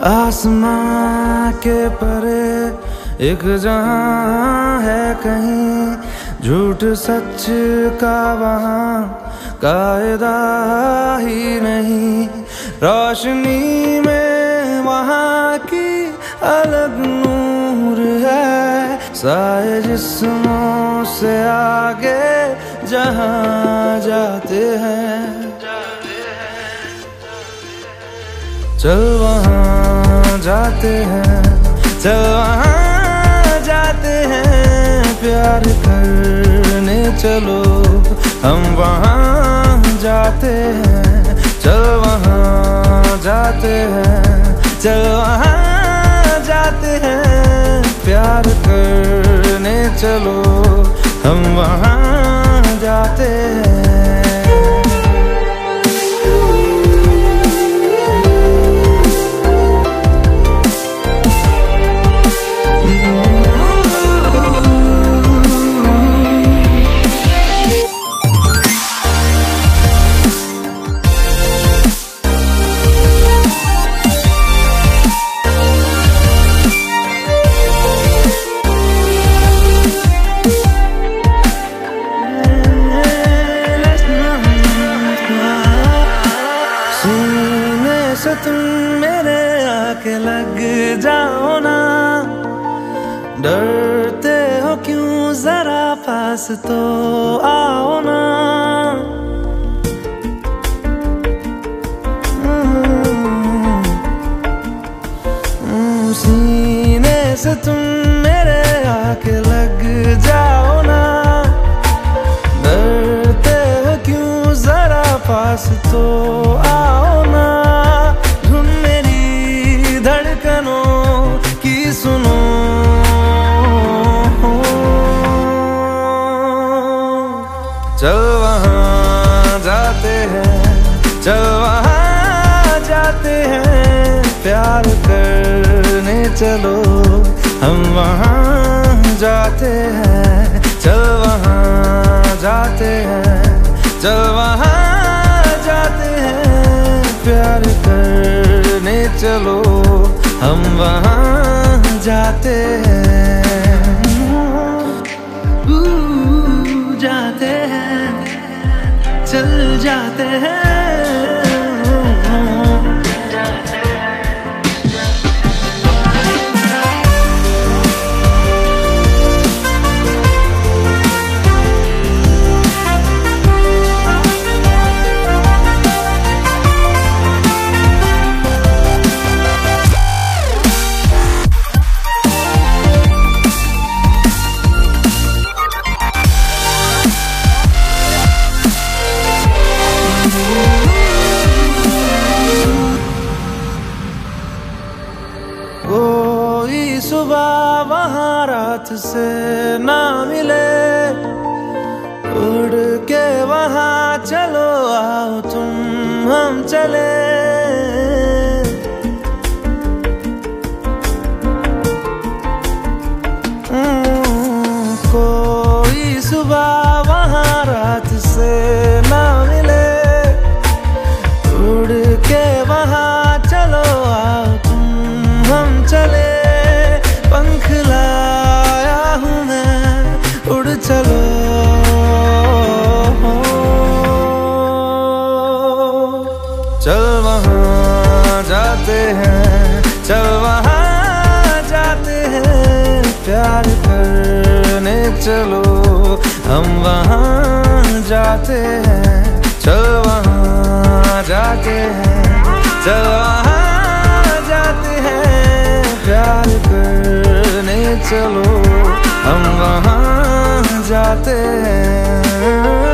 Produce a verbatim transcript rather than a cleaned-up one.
आसमां के परे एक जहां है कहीं, झूठ सच का वहाँ कायदा ही नहीं। रोशनी में वहाँ की अलग नूर है, साए जिस्मों से आगे जहाँ जाते हैं। चल वहाँ जाते हैं, चल वहाँ जाते हैं, प्यार करने चलो हम वहाँ जाते हैं। चल वहाँ जाते हैं, चल वहाँ जाते हैं, प्यार करने चलो हम वहाँ जाते हैं। से तुम मेरे आके लग जाओ ना, डरते हो क्यों जरा पास तो आओ ना। सीने से तुम मेरे आके लग जाओ ना, डरते हो क्यों जरा पास तो आओ ना। सुनो चल वहाँ जाते हैं, चल वहाँ जाते हैं, प्यार करने चलो हम वहाँ जाते हैं। चल वहाँ जाते हैं, चल वहाँ जाते हैं, प्यार करने चलो हम वहाँ जाते हैं। जाते हैं, चल जाते हैं। कोई सुबह वहाँ रात से ना मिले, उड़ के वहाँ चलो आओ तुम हम चले। कोई सुबह वहाँ रात से ना मिले, उड़ के वहाँ चलो आओ तुम हम चले। पंख लाया हूँ मैं, उड़ चलो चल वहाँ जाते हैं, चल वहाँ जाते हैं, प्यार करने चलो हम वहाँ जाते हैं। चल वहाँ जाते हैं, चल वहाँ जाते हैं, प्यार करने चलो हम वहाँ जाते हैं।